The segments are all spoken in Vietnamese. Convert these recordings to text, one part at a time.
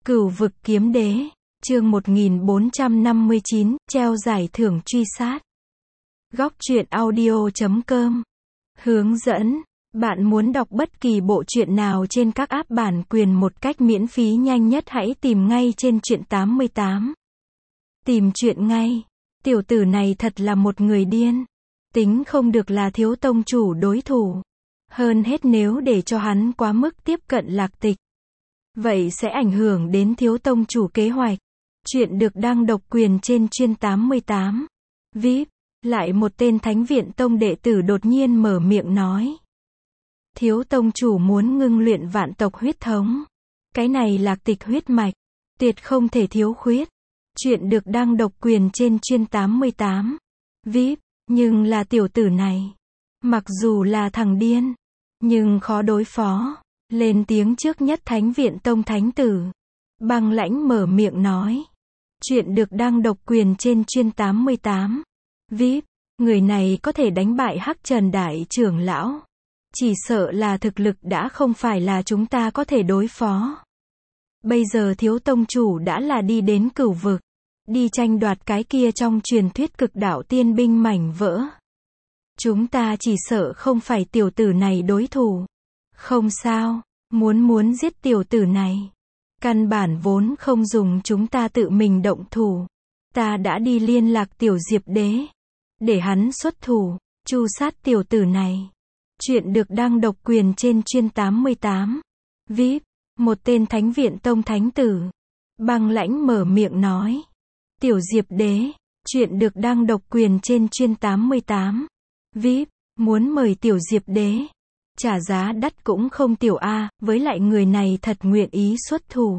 Cửu vực kiếm đế, chương 1459, treo giải thưởng truy sát. Góc truyện audio.com. Hướng dẫn, bạn muốn đọc bất kỳ bộ truyện nào trên các app bản quyền một cách miễn phí nhanh nhất hãy tìm ngay trên truyện 88. Tìm truyện ngay. Tiểu tử này thật là một người điên. Tính không được là thiếu tông chủ đối thủ. Hơn hết nếu để cho hắn quá mức tiếp cận Lạc Tịch, vậy sẽ ảnh hưởng đến thiếu tông chủ kế hoạch. Chuyện được đăng độc quyền trên chuyên 88. VIP, lại một tên thánh viện tông đệ tử đột nhiên mở miệng nói. Thiếu tông chủ muốn ngưng luyện vạn tộc huyết thống. Cái này Lạc Tịch huyết mạch, tuyệt không thể thiếu khuyết. Chuyện được đăng độc quyền trên chuyên 88. VIP, nhưng là tiểu tử này. Mặc dù là thằng điên, nhưng khó đối phó. Lên tiếng trước nhất thánh viện tông thánh tử. Băng Lãnh mở miệng nói. Chuyện được đăng độc quyền trên chuyên 88. VIP, người này có thể đánh bại Hắc Trần Đại trưởng lão. Chỉ sợ là thực lực đã không phải là chúng ta có thể đối phó. Bây giờ thiếu tông chủ đã là đi đến cửu vực. Đi tranh đoạt cái kia trong truyền thuyết cực đạo tiên binh mảnh vỡ. Chúng ta chỉ sợ không phải tiểu tử này đối thủ. Không sao, muốn giết tiểu tử này. Căn bản vốn không dùng chúng ta tự mình động thủ. Ta đã đi liên lạc tiểu Diệp Đế. Để hắn xuất thủ, tru sát tiểu tử này. Chuyện được đăng độc quyền trên chuyên 88. VIP, một tên thánh viện tông thánh tử. Băng Lãnh mở miệng nói. Tiểu Diệp Đế, chuyện được đăng độc quyền trên chuyên 88. VIP, muốn mời tiểu Diệp Đế. Trả giá đắt cũng không tiểu a, với lại người này thật nguyện ý xuất thủ.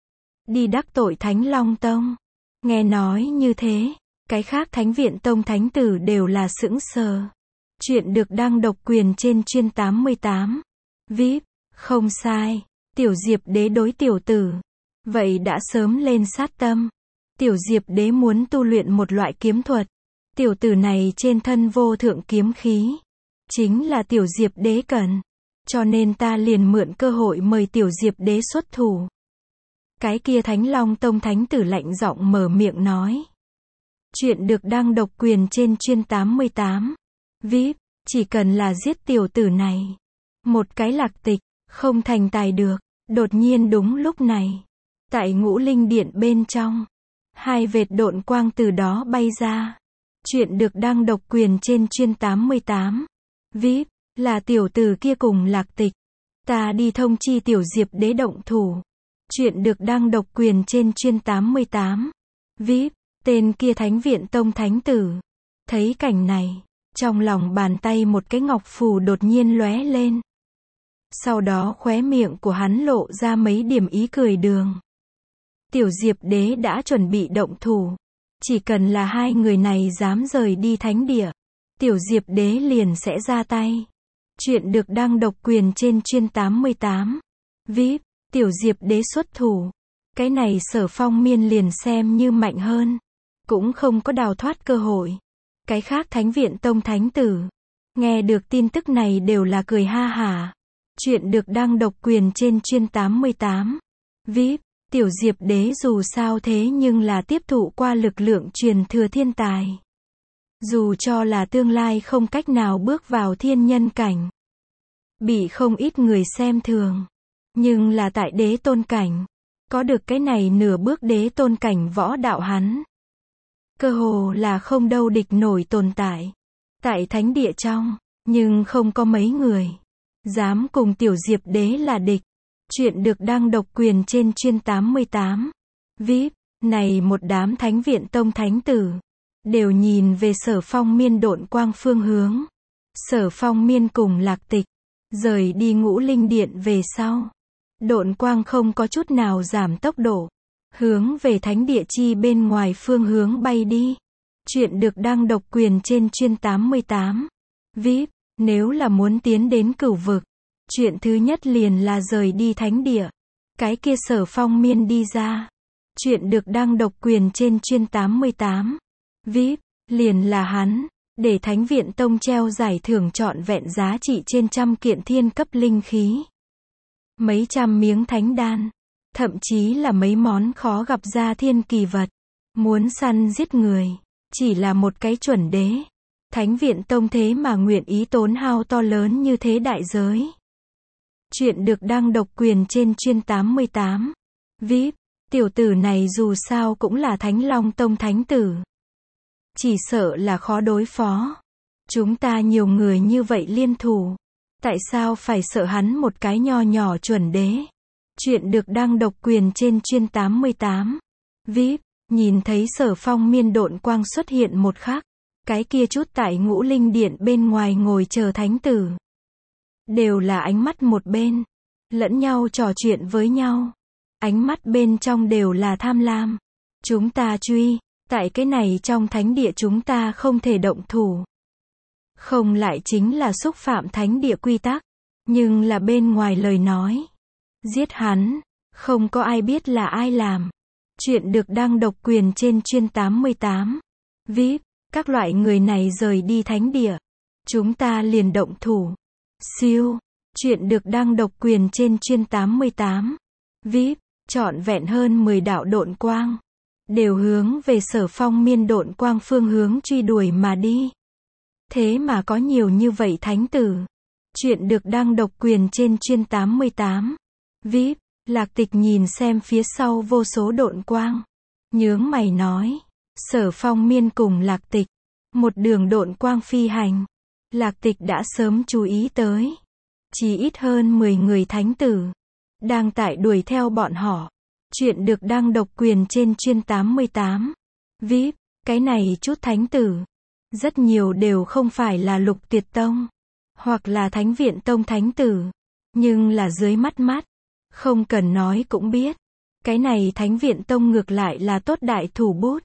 Đi đắc tội Thánh Long Tông. Nghe nói như thế, cái khác thánh viện tông thánh tử đều là sững sờ. Chuyện được đăng độc quyền trên chuyên 88. VIP, không sai, tiểu Diệp Đế đối tiểu tử. Vậy đã sớm lên sát tâm. Tiểu Diệp Đế muốn tu luyện một loại kiếm thuật. Tiểu tử này trên thân vô thượng kiếm khí. Chính là tiểu Diệp Đế cần. Cho nên ta liền mượn cơ hội mời tiểu Diệp Đế xuất thủ. Cái kia Thánh Long Tông thánh tử lạnh giọng mở miệng nói. Chuyện được đăng độc quyền trên chuyên 88. VIP, chỉ cần là giết tiểu tử này. Một cái Lạc Tịch, không thành tài được. Đột nhiên đúng lúc này. Tại Ngũ Linh Điện bên trong. Hai vệt độn quang từ đó bay ra. Chuyện được đăng độc quyền trên chuyên 88. VIP, là tiểu tử kia cùng Lạc Tịch. Ta đi thông chi tiểu Diệp Đế động thủ. Chuyện được đăng độc quyền trên chuyên 88. VIP, tên kia thánh viện tông thánh tử. Thấy cảnh này, trong lòng bàn tay một cái ngọc phù đột nhiên lóe lên. Sau đó khóe miệng của hắn lộ ra mấy điểm ý cười đường. Tiểu Diệp Đế đã chuẩn bị động thủ. Chỉ cần là hai người này dám rời đi thánh địa, tiểu Diệp Đế liền sẽ ra tay. Chuyện được đăng độc quyền trên chuyên 88. VIP, tiểu Diệp Đế xuất thủ. Cái này Sở Phong Miên liền xem như mạnh hơn. Cũng không có đào thoát cơ hội. Cái khác thánh viện tông thánh tử. Nghe được tin tức này đều là cười ha hả. Chuyện được đăng độc quyền trên chuyên 88. VIP, tiểu Diệp Đế dù sao thế nhưng là tiếp thụ qua lực lượng truyền thừa thiên tài. Dù cho là tương lai không cách nào bước vào thiên nhân cảnh. Bị không ít người xem thường. Nhưng là tại đế tôn cảnh. Có được cái này nửa bước đế tôn cảnh võ đạo hắn. Cơ hồ là không đâu địch nổi tồn tại. Tại thánh địa trong, nhưng không có mấy người dám cùng tiểu Diệp Đế là địch. Chuyện được đăng độc quyền trên chuyên 88. VIP, này một đám thánh viện tông thánh tử. Đều nhìn về Sở Phong Miên độn quang phương hướng. Sở Phong Miên cùng Lạc Tịch. Rời đi Ngũ Linh Điện về sau. Độn quang không có chút nào giảm tốc độ. Hướng về thánh địa chi bên ngoài phương hướng bay đi. Chuyện được đăng độc quyền trên chuyên 88. VIP, nếu là muốn tiến đến cửu vực. Chuyện thứ nhất liền là rời đi thánh địa. Cái kia Sở Phong Miên đi ra. Chuyện được đăng độc quyền trên chuyên 88. VIP, liền là hắn. Để thánh viện tông treo giải thưởng trọn vẹn giá trị trên 100 kiện thiên cấp linh khí. Mấy trăm miếng thánh đan. thậm chí là mấy món khó gặp ra thiên kỳ vật. Muốn săn giết người, chỉ là một cái chuẩn đế. Thánh viện tông thế mà nguyện ý tốn hao to lớn như thế đại giới. Chuyện được đăng độc quyền trên chuyên 88. VIP, tiểu tử này dù sao cũng là Thánh Long Tông thánh tử. Chỉ sợ là khó đối phó. Chúng ta nhiều người như vậy liên thủ. Tại sao phải sợ hắn một cái nho nhỏ chuẩn đế? Chuyện được đăng độc quyền trên chuyên 88. VIP, nhìn thấy Sở Phong miên độn quang xuất hiện một khắc. Cái kia chút tại Ngũ Linh Điện bên ngoài ngồi chờ thánh tử. Đều là ánh mắt một bên. Lẫn nhau trò chuyện với nhau. Ánh mắt bên trong đều là tham lam. Chúng ta truy, tại cái này trong thánh địa chúng ta không thể động thủ. Không lại chính là xúc phạm thánh địa quy tắc. Nhưng là bên ngoài lời nói. Giết hắn, không có ai biết là ai làm. Chuyện được đăng độc quyền trên chuyên 88. VIP, các loại người này rời đi thánh địa. Chúng ta liền động thủ. Siêu, chuyện được đăng độc quyền trên chuyên 88. VIP, trọn vẹn hơn 10 đạo độn quang. Đều hướng về Sở Phong miên độn quang phương hướng truy đuổi mà đi. Thế mà có nhiều như vậy thánh tử. Chuyện được đăng độc quyền trên chuyên 88. VIP, Lạc Tịch nhìn xem phía sau vô số độn quang. Nhướng mày nói. Sở Phong miên cùng Lạc Tịch. Một đường độn quang phi hành. Lạc Tịch đã sớm chú ý tới. Chỉ ít hơn 10 người thánh tử. Đang tại đuổi theo bọn họ. Chuyện được đăng độc quyền trên chuyên 88. VIP, cái này chút thánh tử. Rất nhiều đều không phải là Lục Tuyệt Tông. Hoặc là Thánh Viện Tông thánh tử. Nhưng là dưới mắt. Không cần nói cũng biết. Cái này Thánh Viện Tông ngược lại là tốt đại thủ bút.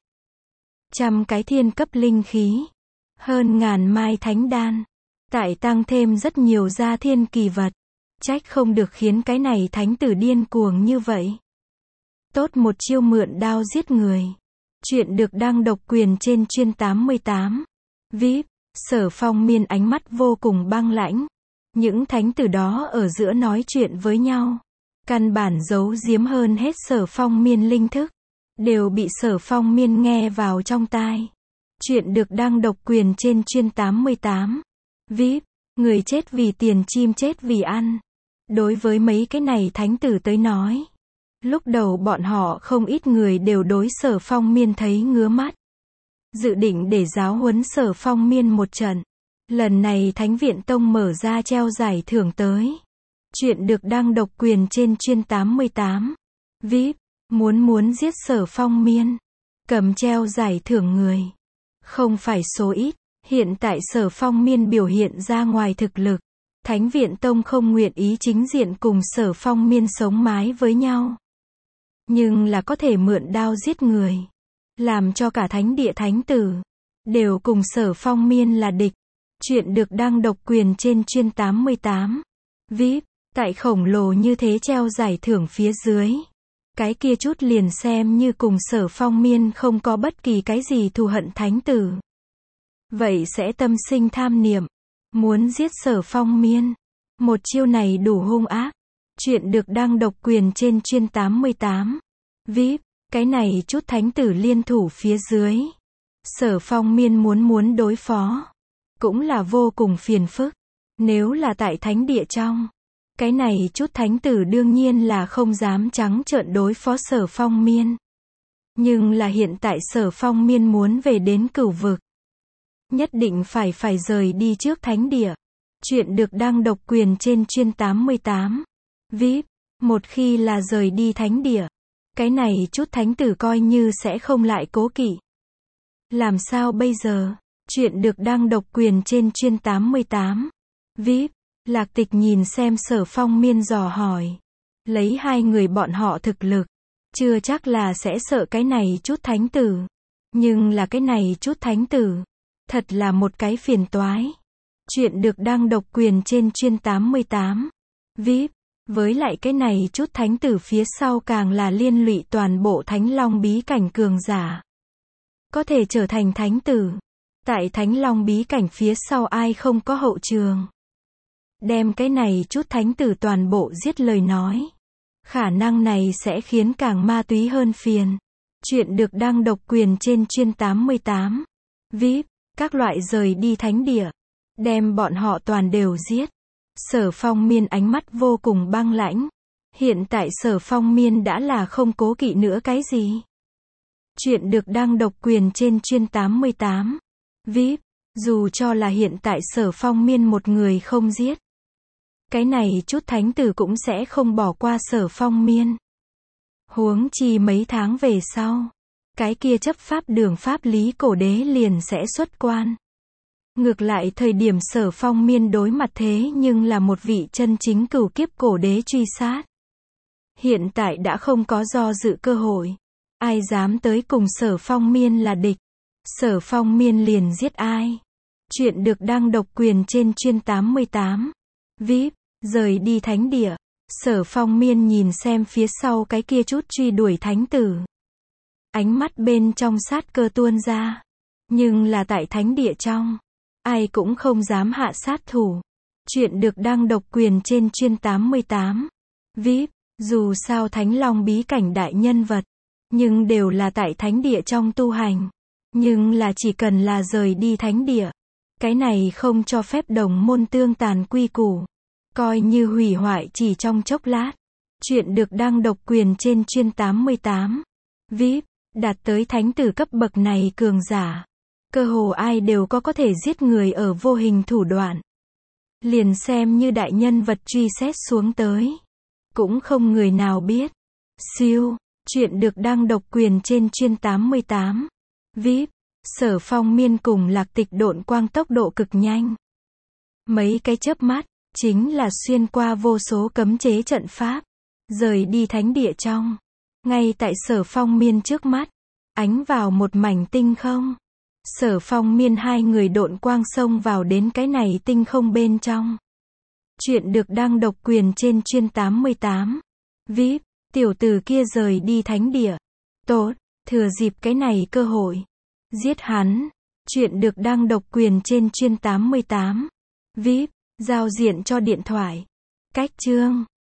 100 cái thiên cấp linh khí. Hơn ngàn mai thánh đan. Tại tăng thêm rất nhiều gia thiên kỳ vật. Trách không được khiến cái này thánh tử điên cuồng như vậy. Tốt một chiêu mượn đao giết người. Chuyện được đăng độc quyền trên chuyên 88. VIP, Sở Phong miên ánh mắt vô cùng băng lãnh. Những thánh tử đó ở giữa nói chuyện với nhau. Căn bản giấu giếm hơn hết Sở Phong miên linh thức. Đều bị Sở Phong miên nghe vào trong tai. Chuyện được đăng độc quyền trên chuyên 88. VIP, người chết vì tiền chim chết vì ăn. Đối với mấy cái này thánh tử tới nói. Lúc đầu bọn họ không ít người đều đối Sở Phong miên thấy ngứa mắt. Dự định để giáo huấn Sở Phong miên một trận. Lần này Thánh Viện Tông mở ra treo giải thưởng tới. Chuyện được đăng độc quyền trên chuyên 88. VIP, muốn giết Sở Phong miên. Cầm treo giải thưởng người. Không phải số ít. Hiện tại Sở Phong miên biểu hiện ra ngoài thực lực. Thánh Viện Tông không nguyện ý chính diện cùng Sở Phong miên sống mái với nhau. Nhưng là có thể mượn đao giết người. Làm cho cả thánh địa thánh tử. Đều cùng Sở Phong miên là địch. Chuyện được đăng độc quyền trên chuyên 88. VIP, tại khổng lồ như thế treo giải thưởng phía dưới. Cái kia chút liền xem như cùng Sở Phong miên không có bất kỳ cái gì thù hận thánh tử. Vậy sẽ tâm sinh tham niệm. Muốn giết Sở Phong miên. Một chiêu này đủ hung ác. Chuyện được đăng độc quyền trên chuyên 88. VIP, cái này chút thánh tử liên thủ phía dưới. Sở Phong miên muốn đối phó. Cũng là vô cùng phiền phức. Nếu là tại thánh địa trong. Cái này chút thánh tử đương nhiên là không dám trắng trợn đối phó Sở Phong miên. Nhưng là hiện tại Sở Phong miên muốn về đến Cửu Vực. Nhất định phải rời đi trước thánh địa. Chuyện được đăng độc quyền trên chuyên 88. VIP, một khi là rời đi thánh địa. Cái này chút thánh tử coi như sẽ không lại cố kỵ. Làm sao bây giờ? Chuyện được đăng độc quyền trên chuyên 88. VIP, Lạc Tịch nhìn xem Sở Phong miên dò hỏi. Lấy hai người bọn họ thực lực. Chưa chắc là sẽ sợ cái này chút thánh tử. Nhưng là cái này chút thánh tử. Thật là một cái phiền toái. Chuyện được đăng độc quyền trên chuyên 88. VIP, với lại cái này chút thánh tử phía sau càng là liên lụy toàn bộ Thánh Long bí cảnh cường giả. Có thể trở thành thánh tử. Tại Thánh Long bí cảnh phía sau ai không có hậu trường. Đem cái này chút thánh tử toàn bộ giết lời nói. Khả năng này sẽ khiến càng ma túy hơn phiền. Chuyện được đăng độc quyền trên chuyên 88. VIP, các loại rời đi thánh địa. Đem bọn họ toàn đều giết. Sở Phong Miên ánh mắt vô cùng băng lãnh. Hiện tại Sở Phong Miên đã là không cố kỵ nữa cái gì. Chuyện được đăng độc quyền trên chuyên 88. VIP, dù cho là hiện tại Sở Phong Miên một người không giết. Cái này chút thánh tử cũng sẽ không bỏ qua Sở Phong Miên. Huống chi mấy tháng về sau. Cái kia chấp pháp đường pháp lý cổ đế liền sẽ xuất quan. Ngược lại thời điểm Sở Phong Miên đối mặt thế nhưng là một vị chân chính cửu kiếp cổ đế truy sát. Hiện tại đã không có do dự cơ hội. Ai dám tới cùng Sở Phong Miên là địch. Sở Phong Miên liền giết ai. Chuyện được đăng độc quyền trên chuyên 88. VIP, rời đi thánh địa. Sở Phong Miên nhìn xem phía sau cái kia chút truy đuổi thánh tử. Ánh mắt bên trong sát cơ tuôn ra. Nhưng là tại thánh địa trong. Ai cũng không dám hạ sát thủ. Chuyện được đăng độc quyền trên chuyên 88. VIP, dù sao Thánh Long bí cảnh đại nhân vật. Nhưng đều là tại thánh địa trong tu hành. Nhưng là chỉ cần là rời đi thánh địa. Cái này không cho phép đồng môn tương tàn quy củ. Coi như hủy hoại chỉ trong chốc lát. Chuyện được đăng độc quyền trên chuyên 88. VIP, đạt tới thánh tử cấp bậc này cường giả. Cơ hồ ai đều có thể giết người ở vô hình thủ đoạn. Liền xem như đại nhân vật truy xét xuống tới. Cũng không người nào biết. Siêu, chuyện được đăng độc quyền trên chuyên 88. VIP, Sở Phong Miên cùng Lạc Tịch độn quang tốc độ cực nhanh. Mấy cái chớp mắt, chính là xuyên qua vô số cấm chế trận pháp. Rời đi thánh địa trong. Ngay tại Sở Phong Miên trước mắt. Ánh vào một mảnh tinh không. Sở Phong Miên hai người độn quang xông vào đến cái này tinh không bên trong. Chuyện được đăng độc quyền trên chuyên 88. VIP, tiểu tử kia rời đi thánh địa. Tốt, thừa dịp cái này cơ hội. Giết hắn. Chuyện được đăng độc quyền trên chuyên 88. VIP, giao diện cho điện thoại. Cách chương.